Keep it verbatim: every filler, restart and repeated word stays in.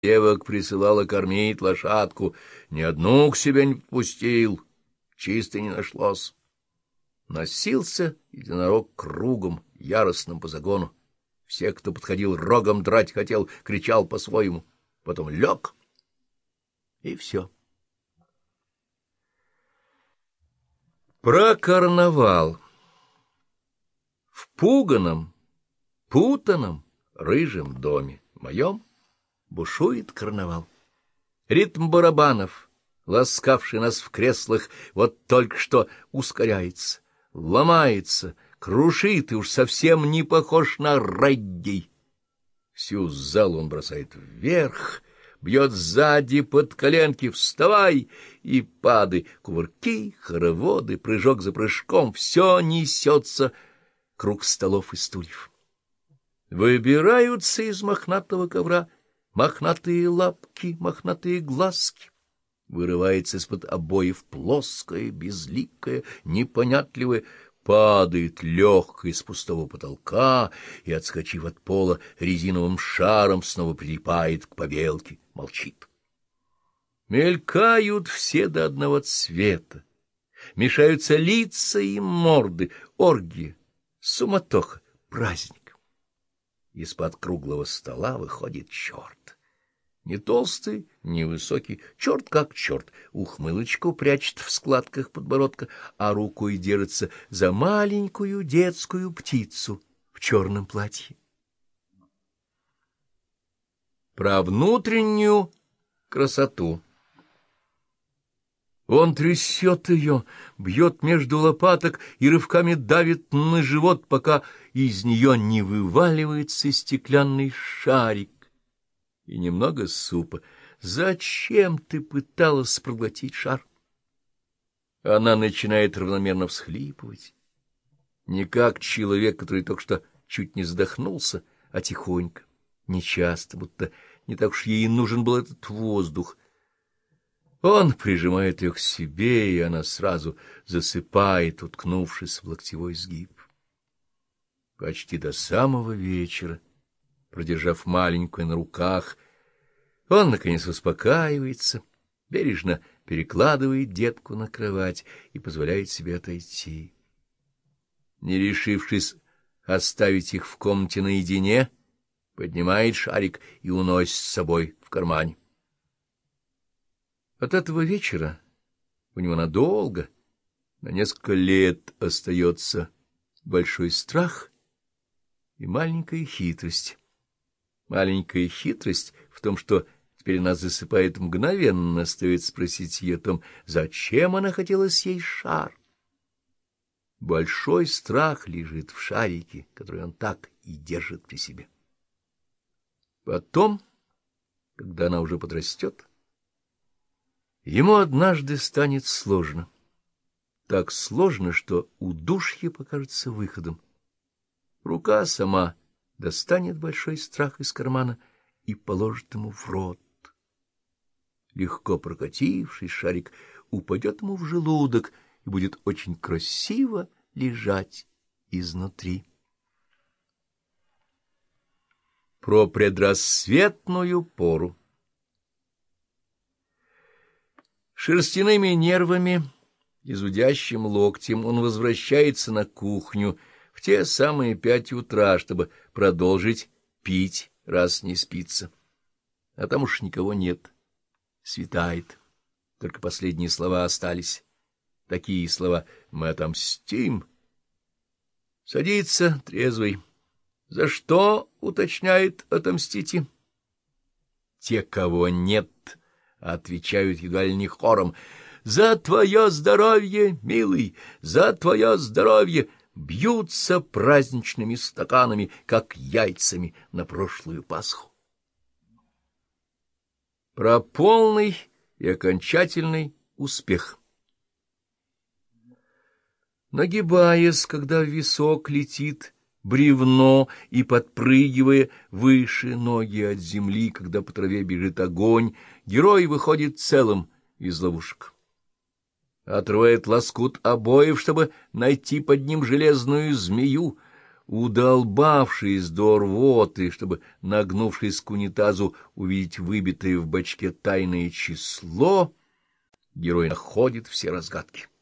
девок присылала кормить лошадку, ни одну к себе не пустил, чисто не нашлось. Носился единорог кругом, яростным по загону. Все, кто подходил, рогом драть хотел, кричал по-своему. Потом лег, и все. Про карнавал. В пуганом, путаном, рыжем доме моем бушует карнавал. Ритм барабанов, ласкавший нас в креслах, вот только что ускоряется, ломается, крушит и уж совсем не похож на регги. Всю залу он бросает вверх, бьет сзади под коленки, вставай и падай, кувырки, хороводы, прыжок за прыжком, все несется круг столов и стульев. Выбираются из мохнатого ковра мохнатые лапки, мохнатые глазки. Вырывается из-под обоев плоское, безликое, непонятливое, падает легко из пустого потолка и, отскочив от пола, резиновым шаром снова прилипает к побелке, молчит. Мелькают все до одного цвета, мешаются лица и морды, оргия, суматоха, праздник. Из-под круглого стола выходит черт. Не толстый, не высокий, черт как черт, ухмылочку прячет в складках подбородка, а рукой держится за маленькую детскую птицу в черном платье. Про внутреннюю красоту. Он трясет ее, бьет между лопаток и рывками давит на живот, пока из нее не вываливается стеклянный шарик и немного супа. Зачем ты пыталась проглотить шар? Она начинает равномерно всхлипывать. Не как человек, который только что чуть не задохнулся, а тихонько, нечасто, будто не так уж ей нужен был этот воздух. Он прижимает ее к себе, и она сразу засыпает, уткнувшись в локтевой сгиб. Почти до самого вечера, продержав маленькую на руках, он, наконец, успокаивается, бережно перекладывает детку на кровать и позволяет себе отойти. Не решившись оставить их в комнате наедине, поднимает шарик и уносит с собой в кармане. От этого вечера у него надолго, на несколько лет остается большой страх и маленькая хитрость. Маленькая хитрость в том, что теперь она засыпает мгновенно, стоит спросить ее о том, зачем она хотела съесть шар. Большой страх лежит в шарике, который он так и держит при себе. Потом, когда она уже подрастет, ему однажды станет сложно. Так сложно, что удушье покажется выходом. Рука сама достанет большой страх из кармана и положит ему в рот. Легко прокативший шарик упадет ему в желудок и будет очень красиво лежать изнутри. Про предрассветную пору. Шерстяными нервами и зудящим локтем он возвращается на кухню в те самые пять утра, чтобы продолжить пить, раз не спится. А там уж никого нет. Светает. Только последние слова остались. Такие слова: «Мы отомстим». Садится трезвый. «За что?» — уточняет, — «отомстите». Те, кого нет, отвечают едва ли не хором: «За твое здоровье, милый, за твое здоровье!» Бьются праздничными стаканами, как яйцами на прошлую Пасху. Про полный и окончательный успех. Нагибаясь, когда в висок летит бревно, и, подпрыгивая выше ноги от земли, когда по траве бежит огонь, герой выходит целым из ловушек. Отрывает лоскут обоев, чтобы найти под ним железную змею. удолбавшись до рвоты, чтобы, нагнувшись к унитазу, увидеть выбитое в бачке тайное число, герой находит все разгадки.